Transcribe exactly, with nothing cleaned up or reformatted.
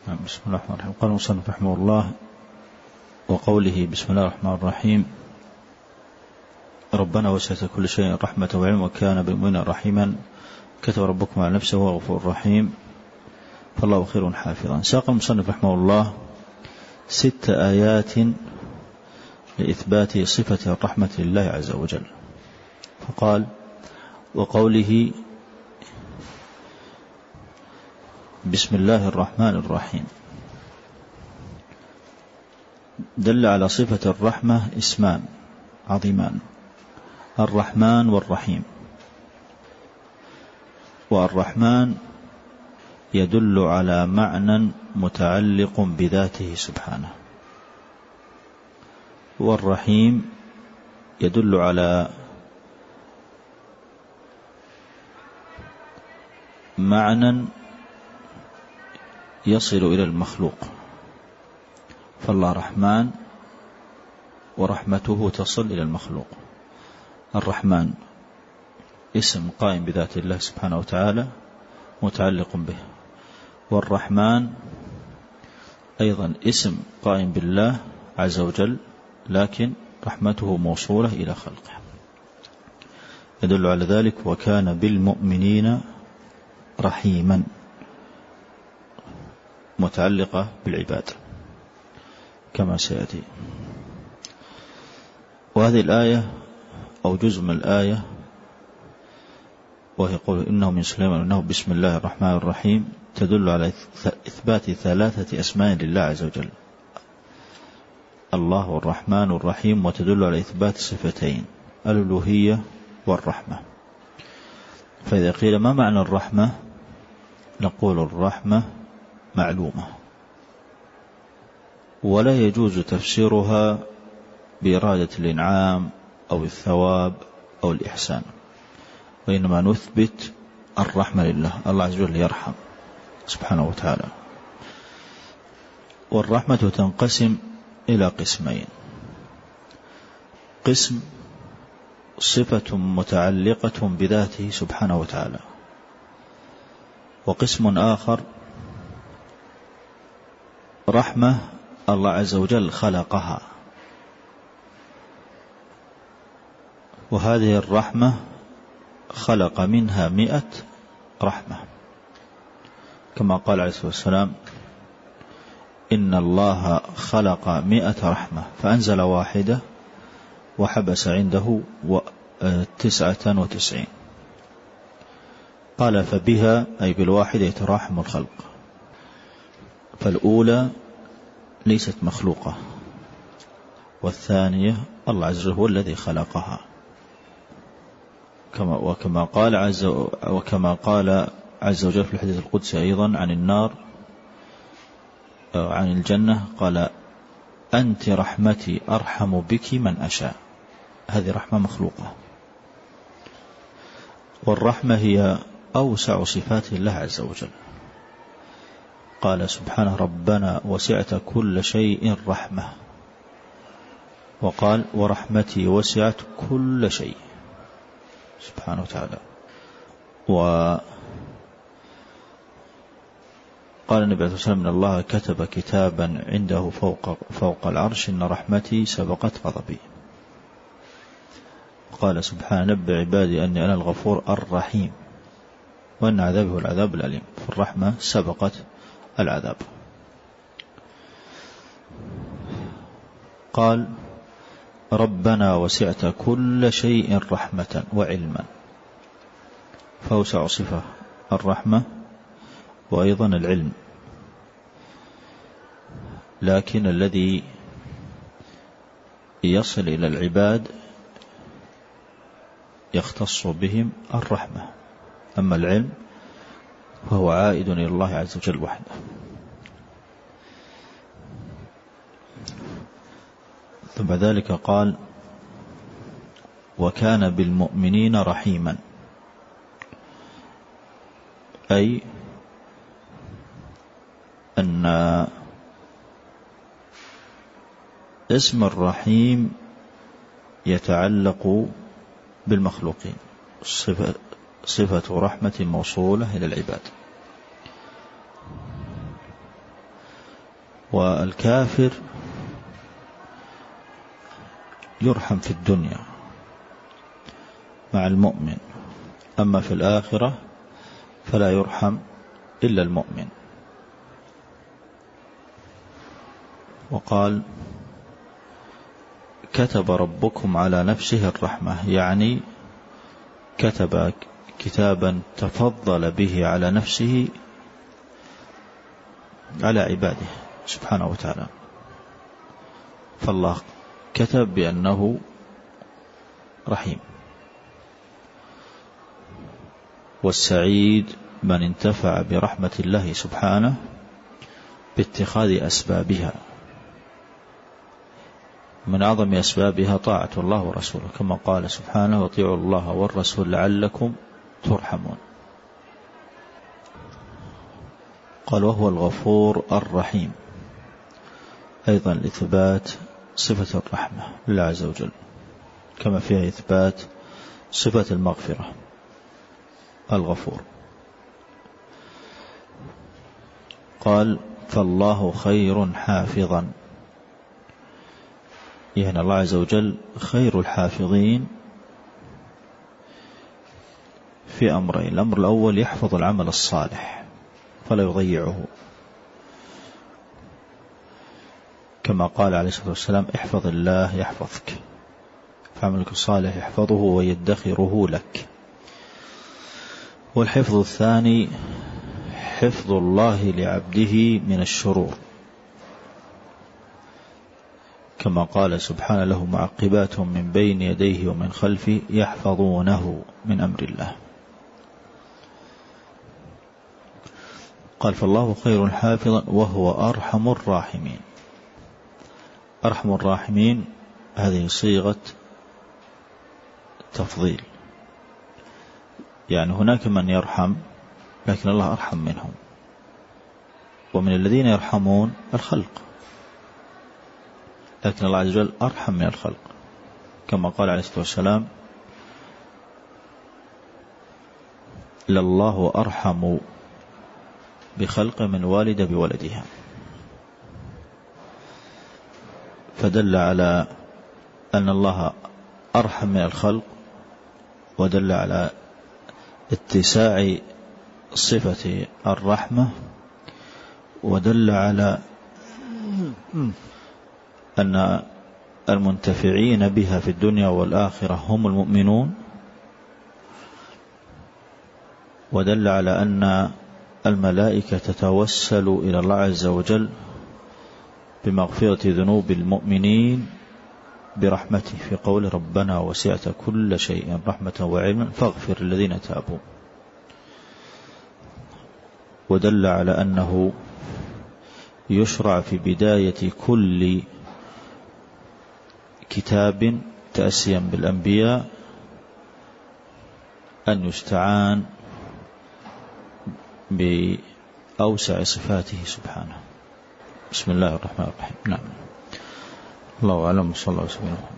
بسم الله الرحمن الرحيم. قال المصنف رحمه الله: وقوله بسم الله الرحمن الرحيم: ربنا وسعت كل شيء رحمة وعلم وكان بالمؤمنين رحيما كتب ربكم على نفسه وهو غفور رحيم فالله خير حافظا. ساق المصنف رحمه الله ست آيات لإثبات صفة الرحمة لله عز وجل، فقال: وقوله بسم الله الرحمن الرحيم دل على صفة الرحمة اسمان عظيمان: الرحمن والرحيم. والرحمن يدل على معنى متعلق بذاته سبحانه، والرحيم يدل على معنى يصل إلى المخلوق، فالله رحمن ورحمته تصل إلى المخلوق. الرحمن اسم قائم بذات الله سبحانه وتعالى متعلق به، والرحمن أيضا اسم قائم بالله عز وجل لكن رحمته موصولة إلى خلقه، يدل على ذلك: وكان بالمؤمنين رحيما، متعلقة بالعباد كما سيأتي. وهذه الآية أو جزء من الآية وهي قول إنه من سليمان وإنه بسم الله الرحمن الرحيم تدل على إثبات ثلاثة أسماء لله عز وجل: الله والرحمن والرحيم، وتدل على إثبات صفتين: الألوهية والرحمة. فإذا قيل ما معنى الرحمة نقول: الرحمة معلومة ولا يجوز تفسيرها بإرادة الإنعام أو الثواب أو الإحسان، وإنما نثبت الرحمة لله، الله عز وجل يرحم سبحانه وتعالى. والرحمة تنقسم إلى قسمين: قسم صفة متعلقة بذاته سبحانه وتعالى، وقسم آخر رحمة الله عز وجل خلقها، وهذه الرحمة خلق منها مئة رحمة، كما قال عليه الصلاة والسلام: إن الله خلق مئة رحمة فأنزل واحدة وحبس عنده تسعة وتسعين. قال: فبها أي بالواحدة يتراحم الخلق. فالأولى ليست مخلوقة، والثانية الله عز وجل هو الذي خلقها، كما وكما قال عز وكما قال عز وجل في الحديث القدسي أيضا عن النار عن الجنة: قال: أنت رحمتي أرحم بك من أشاء. هذه رحمة مخلوقة. والرحمة هي أوسع صفات الله عز وجل. قال سبحانه: ربنا وسعت كل شيء رحمة، وقال: ورحمتي وسعت كل شيء سبحانه وتعالى. وقال النبي عليه الصلاة والسلام: إن الله كتب كتابا عنده فوق, فوق العرش إن رحمتي سبقت غضبي. قال سبحانه: نبئ عبادي أني أنا الغفور الرحيم وأن عذابي هو العذاب الأليم. فالرحمة سبقت العذاب. قال: ربنا وسعت كل شيء رحمة وعلما، فأوسع صفة الرحمة وأيضا العلم، لكن الذي يصل إلى العباد يختص بهم الرحمة، أما العلم فهو عائد إلى الله عز وجل وحده. ثم ذلك قال: وكان بالمؤمنين رحيما، أي أن اسم الرحيم يتعلق بالمخلوقين، صفة, صفة رحمة موصولة إلى العباد. والكافر يرحم في الدنيا مع المؤمن، أما في الآخرة فلا يرحم إلا المؤمن. وقال كتب ربكم على نفسه الرحمة، يعني كتب كتابا تفضل به على نفسه على عباده سبحانه وتعالى. فالله كتب بأنه رحيم. والسعيد من انتفع برحمة الله سبحانه باتخاذ أسبابها، من أعظم أسبابها طاعة الله ورسوله، كما قال سبحانه وأطيعوا الله والرسول لعلكم ترحمون. قال وهو الغفور الرحيم، أيضا إثبات صفة الرحمة لله عز وجل، كما فيها إثبات صفة المغفرة الغفور. قال فالله خير حافظا، يعني الله عز وجل خير الحافظين في أمرين. الأمر الأول يحفظ العمل الصالح فلا يضيعه، كما قال عليه الصلاة والسلام احفظ الله يحفظك، فعملك الصالح يحفظه ويدخره لك. والحفظ الثاني حفظ الله لعبده من الشرور، كما قال سبحانه له معقبات من بين يديه ومن خلفه يحفظونه من أمر الله. قال فالله خير حافظا وهو أرحم الراحمين. أرحم الراحمين هذه صيغة تفضيل، يعني هناك من يرحم لكن الله أرحم منهم، ومن الذين يرحمون الخلق، لكن الله عز وجل أرحم من الخلق، كما قال عليه الصلاة والسلام لله أرحم بخلق من والد بولدها، فدل على أن الله أرحم من الخلق، ودل على اتساع صفة الرحمة، ودل على أن المنتفعين بها في الدنيا والآخرة هم المؤمنون، ودل على أن الملائكة تتوسل إلى الله عز وجل بمغفرة ذنوب المؤمنين برحمته، في قول ربنا وسعت كل شيء رحمة وعلما فاغفر الذين تابوا. ودل على أنه يشرع في بداية كل كتاب تأسيا بالأنبياء أن يستعان بأوسع صفاته سبحانه. بسم الله الرحمن الرحيم. نعم. الله أعلم. صلى الله عليه وسلم.